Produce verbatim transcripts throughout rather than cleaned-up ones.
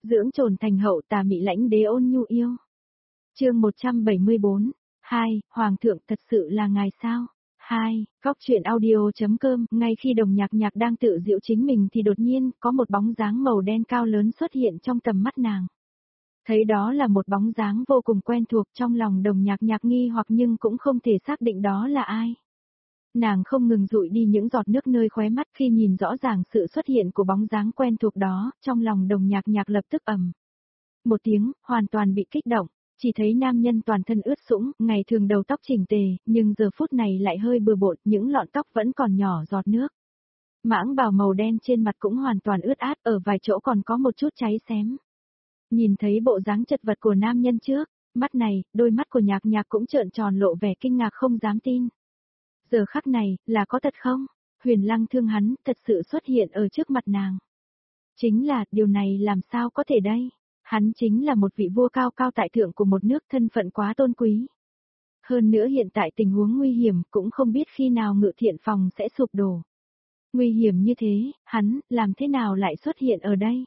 dưỡng trồn thành hậu tà mị lãnh đế ôn nhu yêu. Chương một trăm bảy mươi bốn. hai. Hoàng thượng thật sự là ngài sao? hai. Góc truyện audio.com. Ngay khi Đồng Nhạc Nhạc đang tự giễu chính mình thì đột nhiên có một bóng dáng màu đen cao lớn xuất hiện trong tầm mắt nàng. Thấy đó là một bóng dáng vô cùng quen thuộc, trong lòng Đồng Nhạc Nhạc nghi hoặc nhưng cũng không thể xác định đó là ai. Nàng không ngừng dụi đi những giọt nước nơi khóe mắt khi nhìn rõ ràng sự xuất hiện của bóng dáng quen thuộc đó, trong lòng Đồng Nhạc Nhạc lập tức ầm một tiếng, hoàn toàn bị kích động. Chỉ thấy nam nhân toàn thân ướt sũng, ngày thường đầu tóc chỉnh tề, nhưng giờ phút này lại hơi bừa bộn, những lọn tóc vẫn còn nhỏ giọt nước. Mãng bào màu đen trên mặt cũng hoàn toàn ướt át, ở vài chỗ còn có một chút cháy xém. Nhìn thấy bộ dáng chật vật của nam nhân trước, mắt này, đôi mắt của Nhạc Nhạc cũng trợn tròn lộ vẻ kinh ngạc không dám tin. Giờ khắc này, là có thật không? Huyền Lăng Thương hắn thật sự xuất hiện ở trước mặt nàng. Chính là, điều này làm sao có thể đây? Hắn chính là một vị vua cao cao tại thượng của một nước, thân phận quá tôn quý. Hơn nữa hiện tại tình huống nguy hiểm, cũng không biết khi nào Ngự Thiện Phòng sẽ sụp đổ. Nguy hiểm như thế, hắn, làm thế nào lại xuất hiện ở đây?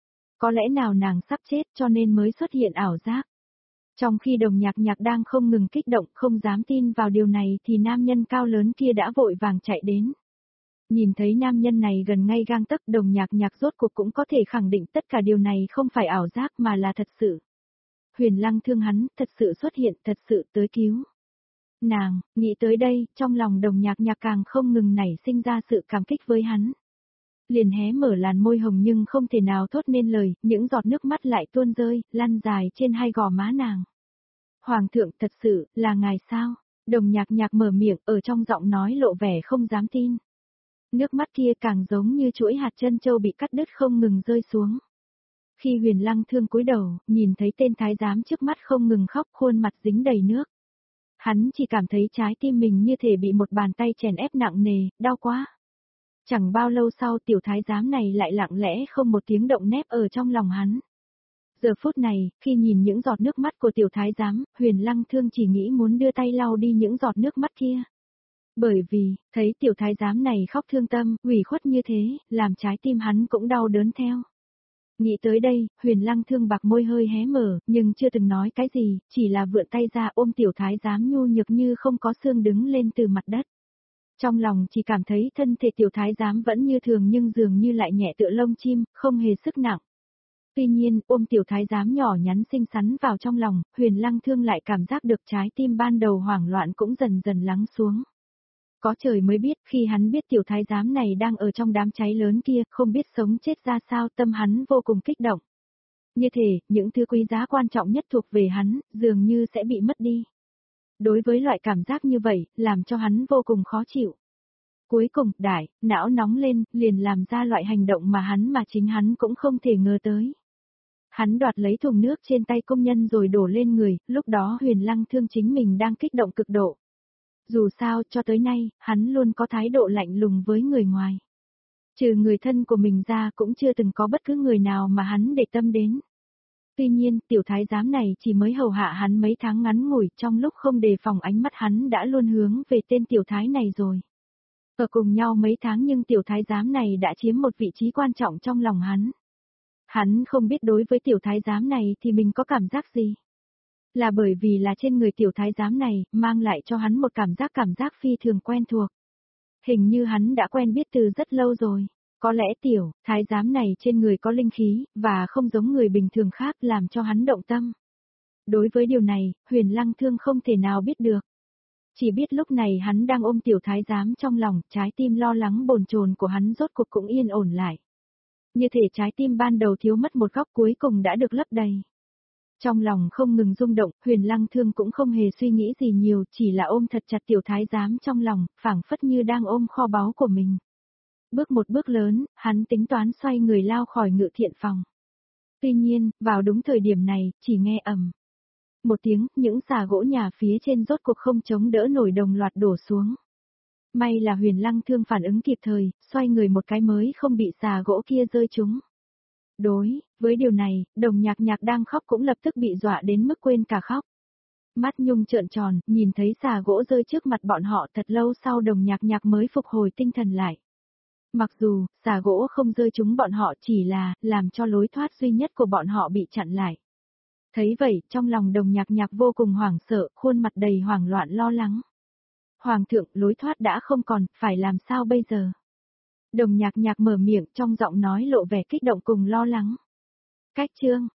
Có lẽ nào nàng sắp chết cho nên mới xuất hiện ảo giác? Trong khi Đồng Nhạc Nhạc đang không ngừng kích động, không dám tin vào điều này thì nam nhân cao lớn kia đã vội vàng chạy đến. Nhìn thấy nam nhân này gần ngay gang tấc, Đồng Nhạc Nhạc rốt cuộc cũng có thể khẳng định tất cả điều này không phải ảo giác mà là thật sự. Huyền Lăng Thương hắn thật sự xuất hiện, thật sự tới cứu. Nàng, nghĩ tới đây, trong lòng Đồng Nhạc Nhạc càng không ngừng nảy sinh ra sự cảm kích với hắn. Liền hé mở làn môi hồng nhưng không thể nào thốt nên lời, những giọt nước mắt lại tuôn rơi, lăn dài trên hai gò má nàng. Hoàng thượng thật sự, là ngài sao? Đồng Nhạc Nhạc mở miệng, ở trong giọng nói lộ vẻ không dám tin. Nước mắt kia càng giống như chuỗi hạt trân châu bị cắt đứt không ngừng rơi xuống. Khi Huyền Lăng Thương cúi đầu, nhìn thấy tên thái giám trước mắt không ngừng khóc, khuôn mặt dính đầy nước. Hắn chỉ cảm thấy trái tim mình như thể bị một bàn tay chèn ép nặng nề, đau quá. Chẳng bao lâu sau tiểu thái giám này lại lặng lẽ không một tiếng động nép ở trong lòng hắn. Giờ phút này, khi nhìn những giọt nước mắt của tiểu thái giám, Huyền Lăng Thương chỉ nghĩ muốn đưa tay lau đi những giọt nước mắt kia. Bởi vì, thấy tiểu thái giám này khóc thương tâm, ủy khuất như thế, làm trái tim hắn cũng đau đớn theo. Nghĩ tới đây, Huyền Lăng Thương bạc môi hơi hé mở, nhưng chưa từng nói cái gì, chỉ là vươn tay ra ôm tiểu thái giám nhu nhược như không có xương đứng lên từ mặt đất. Trong lòng chỉ cảm thấy thân thể tiểu thái giám vẫn như thường nhưng dường như lại nhẹ tựa lông chim, không hề sức nặng. Tuy nhiên, ôm tiểu thái giám nhỏ nhắn xinh xắn vào trong lòng, Huyền Lăng Thương lại cảm giác được trái tim ban đầu hoảng loạn cũng dần dần lắng xuống. Có trời mới biết, khi hắn biết tiểu thái giám này đang ở trong đám cháy lớn kia, không biết sống chết ra sao, tâm hắn vô cùng kích động. Như thể, những thứ quý giá quan trọng nhất thuộc về hắn, dường như sẽ bị mất đi. Đối với loại cảm giác như vậy, làm cho hắn vô cùng khó chịu. Cuối cùng, đại, não nóng lên, liền làm ra loại hành động mà hắn mà chính hắn cũng không thể ngờ tới. Hắn đoạt lấy thùng nước trên tay công nhân rồi đổ lên người, lúc đó Huyền Lăng Thương chính mình đang kích động cực độ. Dù sao, cho tới nay, hắn luôn có thái độ lạnh lùng với người ngoài. Trừ người thân của mình ra cũng chưa từng có bất cứ người nào mà hắn để tâm đến. Tuy nhiên, tiểu thái giám này chỉ mới hầu hạ hắn mấy tháng ngắn ngủi, trong lúc không đề phòng ánh mắt hắn đã luôn hướng về tên tiểu thái này rồi. Ở cùng nhau mấy tháng nhưng tiểu thái giám này đã chiếm một vị trí quan trọng trong lòng hắn. Hắn không biết đối với tiểu thái giám này thì mình có cảm giác gì. Là bởi vì là trên người tiểu thái giám này, mang lại cho hắn một cảm giác cảm giác phi thường quen thuộc. Hình như hắn đã quen biết từ rất lâu rồi. Có lẽ tiểu, thái giám này trên người có linh khí, và không giống người bình thường khác làm cho hắn động tâm. Đối với điều này, Huyền Lăng Thương không thể nào biết được. Chỉ biết lúc này hắn đang ôm tiểu thái giám trong lòng, trái tim lo lắng bồn chồn của hắn rốt cuộc cũng yên ổn lại. Như thể trái tim ban đầu thiếu mất một góc cuối cùng đã được lấp đầy. Trong lòng không ngừng rung động, Huyền Lăng Thương cũng không hề suy nghĩ gì nhiều, chỉ là ôm thật chặt tiểu thái giám trong lòng, phảng phất như đang ôm kho báu của mình. Bước một bước lớn, hắn tính toán xoay người lao khỏi Ngự Thiện Phòng. Tuy nhiên, vào đúng thời điểm này, chỉ nghe ầm một tiếng, những xà gỗ nhà phía trên rốt cuộc không chống đỡ nổi đồng loạt đổ xuống. May là Huyền Lăng Thương phản ứng kịp thời, xoay người một cái mới không bị xà gỗ kia rơi trúng. Đối với điều này, Đồng Nhạc Nhạc đang khóc cũng lập tức bị dọa đến mức quên cả khóc. Mắt Nhung trợn tròn, nhìn thấy xà gỗ rơi trước mặt bọn họ, thật lâu sau Đồng Nhạc Nhạc mới phục hồi tinh thần lại. Mặc dù, xà gỗ không rơi trúng bọn họ chỉ là, làm cho lối thoát duy nhất của bọn họ bị chặn lại. Thấy vậy, trong lòng đồng nhạc nhạc vô cùng hoảng sợ, khuôn mặt đầy hoảng loạn lo lắng. Hoàng thượng, lối thoát đã không còn, phải làm sao bây giờ? Đồng nhạc nhạc mở miệng trong giọng nói lộ vẻ kích động cùng lo lắng. Cách chương